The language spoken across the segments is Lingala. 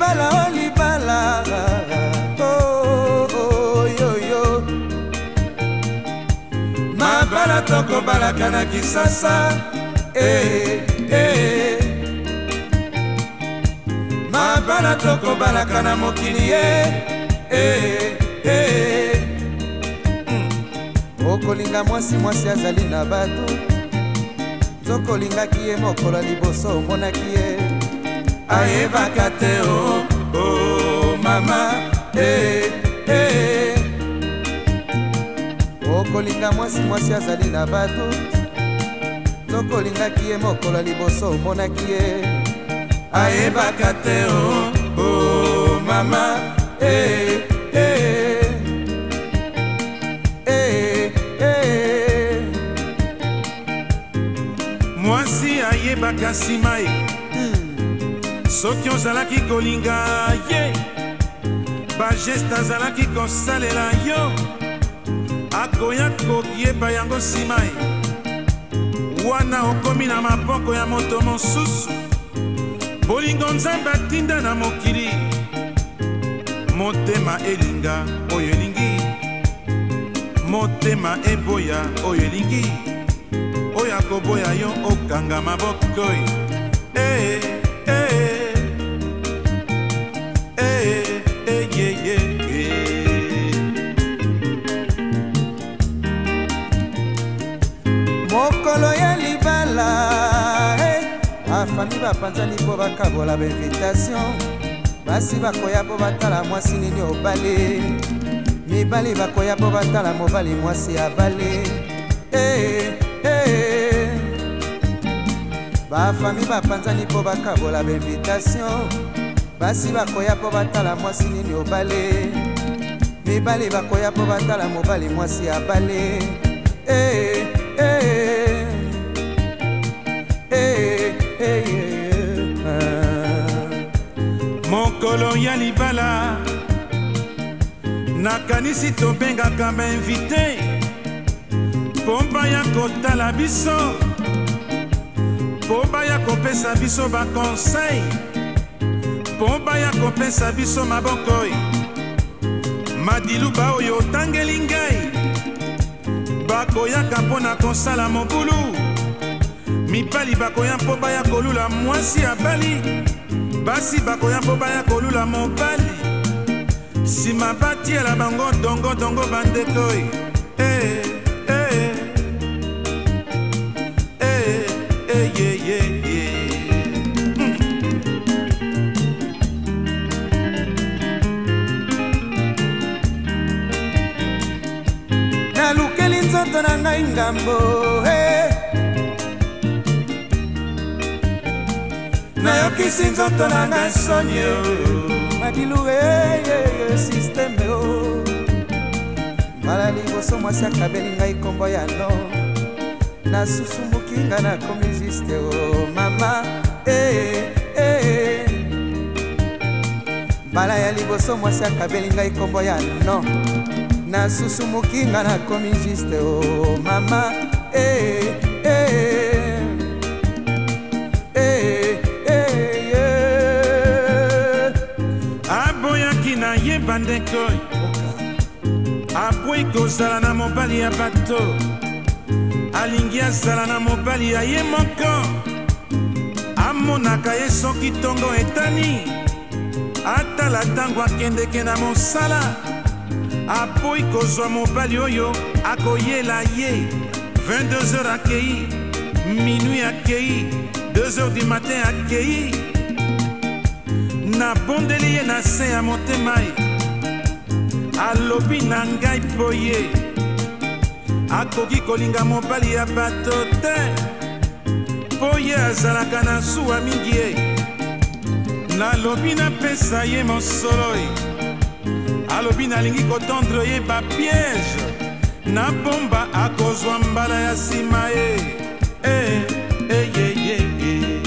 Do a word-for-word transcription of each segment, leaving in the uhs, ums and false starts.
libala o libala oh oh yo yo mabala toko balaka na Kisasa eh eh mabala toko balaka na mokili eh eh okolinga mwasi mwasi azali na bato zokolingaki ye mokolo liboso omonaki ye ayebaka te o oh mama eh eh okolinga mwasi mwasi azali na bato zokolingaki ye mokolo liboso omonaki ye ayebaka te o oh mama eh eh eh eh mwasi ayebaka nsima ye soki ozalaki kolinga ye bageste azalaki kosalela yo akoya koyeba yango nsima ye wana okomi na maboko ya moto mosusu bolingo nzambe atinda na mokili motema elinga oyo elingi motema eboya oyo elingi oyo akoboya yo okanga maboko eh eh eh eh yeah yeah mokolo ya libala bafami bapanzani mpo bakabola bainvitation basi bakoya mpo batala mwasi nini obale mibali bakoya mpo batala mobali mwasi abale eh, eh. bafami bapanzani mpo bakabola bainvitation basi bakoya mpo batala mwasi nini obale mibali bakoya mpo batala mobali mwasi abale eh, eh. Eh, eh, eh. mokolo ya libala nakanisi tobengaka bainvite mpo baya kotala biso mpo baya kopesa biso bakonseil mpo baya kopesa biso maboko madiluba oyo otangeli ngai bakoyaka mpo na kosala mobulu mibali bakoya mpo baya kolula mwasi abali basi bakoya mpo baya kolula mobali nsima batiela bango dongo dongo bandeko eh eh eh eh ye ye ye nalukeli nzoto na ngai ngambo eh nayokisi nzoto na ngai soni madilu eyeye sisteme o mbala liboso mwasi akabeli ngai kombo ya no nasusumuki nga nakomi juste o mama eh eh mbala ya liboso mwasi akabeli ngai kombo ya no nasusumuki nga nakomi juste o mama eh eh bandeko apoi kozala na mobali ya bato alingi azala na mobali ya ye moko amonaka ye soki ntongo etani atala ntango akendeke na mosala apoi kozwa mobali oyo akoyela ye vingt-deux heures akei minuit akei deux heures du matin akei nabondeli ye na se ya motema ye alobi na ngai mpo ye akoki kolinga mobali ya bato te mpo ye azalaka na zuwa mingi ye nalobi napesa ye mosolo ye alobi nalingi kotondre ye bapiège na bomba akozwa mbala ya nsima ye eh, eh, yeah, yeah, yeah.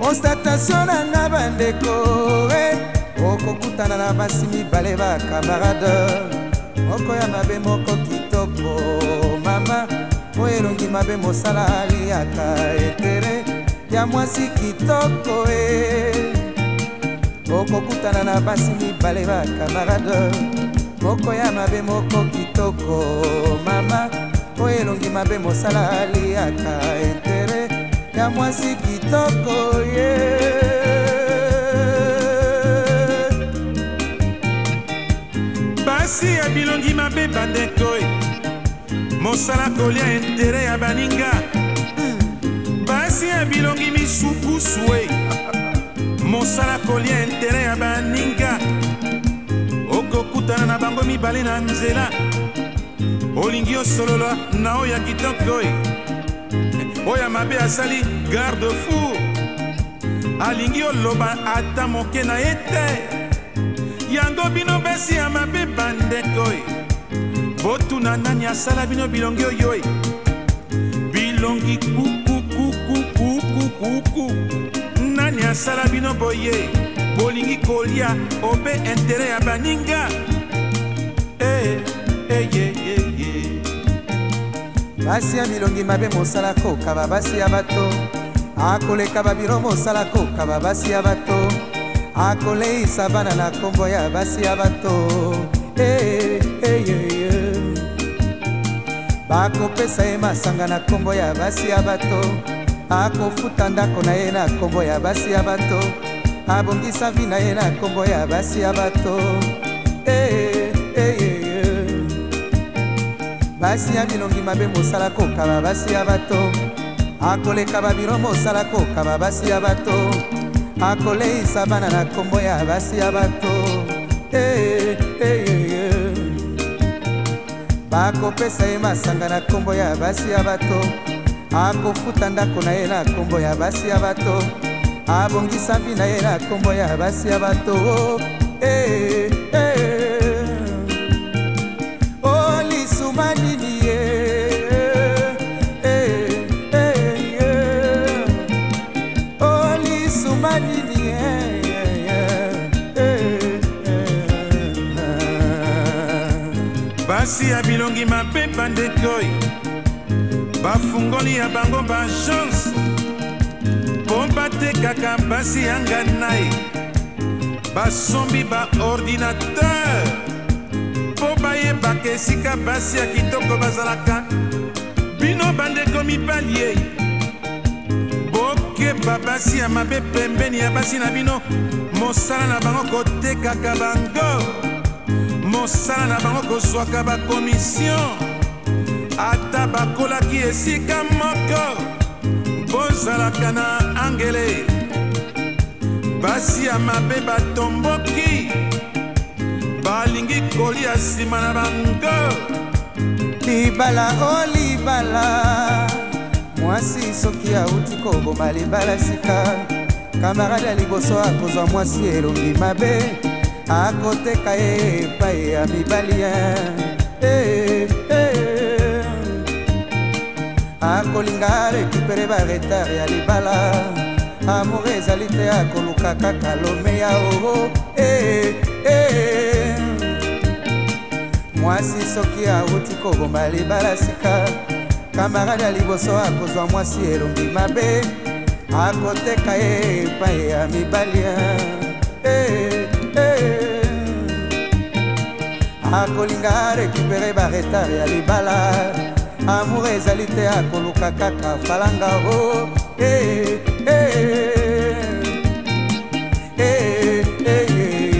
constatation na nga bandeko okokutana na basi mibale ba camarade moko ya mabe moko kitoko mama oyo elongi mabe mosala aliaka etere ya mwasi kitoko e okokutana na basi mibale ba camarade moko ya mabe moko kitoko mama oyo elongi mabe mosala aliaka etere ya mwasi kitoko ye basi ya bilongi mabe bandeko mosala kolia intere ya baninga basi ya bilongi misukusu mosala kolia intere ya baninga okokutana na bango mibale na nzela olingi osolola na oyo ya kitoko oyo mabe asali garde fou alingi oloba ata moke na ye te yango bino basi ya mabe bandeko botuna nani asala bino bilongi oyo bilongi kukukukukukuku nani asala bino boye bolingi kolia obe intere ya baninga eh, eh, eh, eh, eh. basi ya bilongi mabe mosala kokaba basi ya bato akoleka babiro mosala kokaba basi ya bato akoleisa bana na kombo ya basi ya bato eh, eh, eh, eh. bakopesa ye masanga na kombo ya basi ya bato akofuta ndako na ye na kombo ya basi ya bato abongisa vi na ye na kombo ya basi ya bato eh, eh, eh, eh. basi ya bilongi mabe mosala kokaba basi ya bato akoleka babiro mosala kokaba basi ya bato akoleisa bana na kombo ya basi ya bato eh, eh, eh, eh. bakopesa ye masanga na kombo ya basi ya bato akofuta ndako na ye na kombo ya basi ya bato abongisa vi na ye na kombo ya basi ya bato eh, eh. o lisuma nini ye eh, eh, eh. o lisuma nini ye basi ya bilongi mabe bandeko bafungoli ya bango baagence mpo batekaka basi ya nganai basombi baordinateur mpo bayebaka esika basi ya kitoko bazalaka bino bandeko mibali ye bokeba basi ya mabe pembeni ya basi na bino mosala na bango kotekaka bango mosala na bango kozwaka bakomission ata bakolaki esika moko bozalaka na angele basi ya mabe batomboki balingi kolia nsima na bango libala o libala mwasi soki auti koboma libala sika kamarade ya liboso akozwa mwasi elongi mabe akoteka ye epai ya mibali eh, eh. akolinga rekupere baretard ya libala amour ezali te akoluka kaka lome ya oo eh, eh. mwasi soki auti kobomba libala sika kamarade ya liboso akozwa mwasi elongi mabe akoteka ye epai ya mibali eh, eh. akolinga rekupere baretard ya libala amour ezali te akoluka kaka falanga o eh, eh, eh, eh,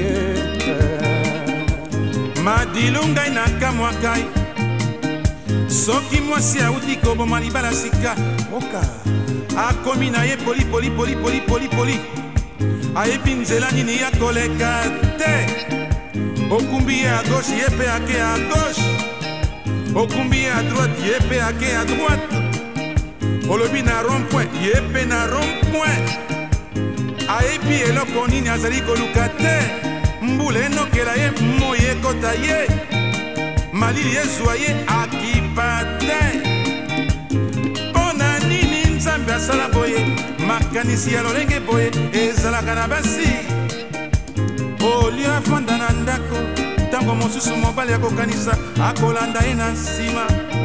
eh. madilu ngai nakamwakai soki mwasi auti koboma libala sika oka akomi na ye polipolipolipolipolipoli ayebi nzela nini ya koleka te okumbi ye a gauche ye mpe ake a gauche okumbi ye a droite ye mpe ake a droite olobi na rond point ye mpe na rond point ayebi eloko nini azali koluka te mbula enokela ye moi ekota ye malili ezwa ye akipa te mpo na nini nzambe asala boye maka makanisi ya lolenge boye ezalaka na basi olio afanda na ndako ntango mosusu mobali akokanisa akolanda ye na nsima.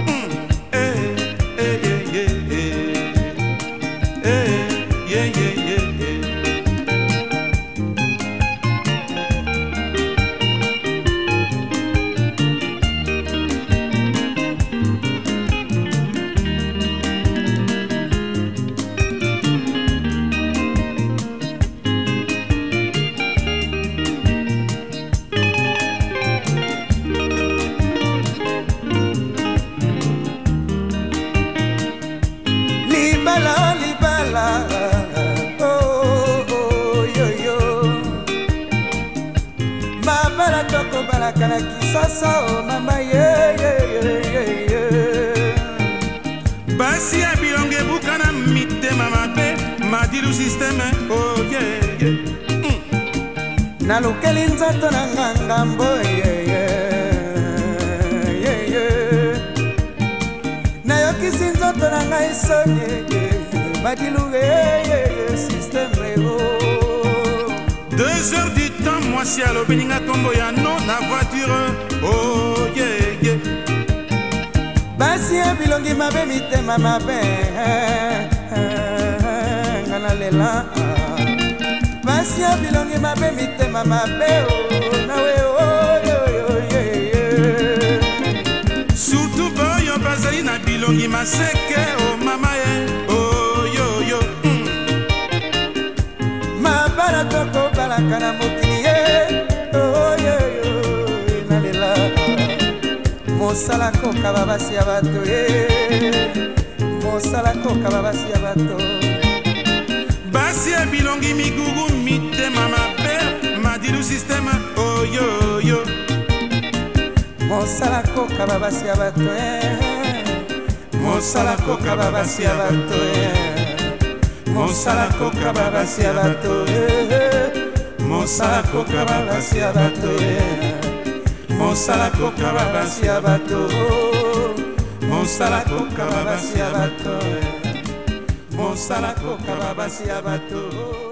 Libala, libala, oh, oh, yo, yo. Mabala toko balakana kisasa, oh, mama, yeah, yeah, yeah, yeah. Basi ya bilonge bukana mitema mabe, madilu systeme, oh, yeah, yeah. Mm. Nalukeli nzato na ngangambo, yeah, yeah, yeah, yeah. Nayokisi nzoto na ngai sonye, madiluge systeme oh. Deux heures du temps, moi si alo beninga kombo ya no na voiture, oh yeah yeah. Basi ya bilongi mabe mitema mabe, ngana lela. Basi ya bilongi mabe mitema mabe, oh nawe oh yo yo yeah. Surtout boyo bazali na bilongi maseke, oh mama ye, oh yo yo. Mm. Mabara toko balaka na mokili ye, oh yo yo nalela. Mosala koka babasi ya bato ye, mosala koka babasi ya bato. Basi ya bilongi migugu mitema mabe, madilu systeme, oh yo yo. Mosala koka babasi ya bato ye, mosala koka babasi ya bato ye, mosala koka babasi ya bato ye, mosala koka babasi ya bato ye, mosala koka babasi ya bato, mosala koka babasi ya bato, mosala koka babasi ya bato.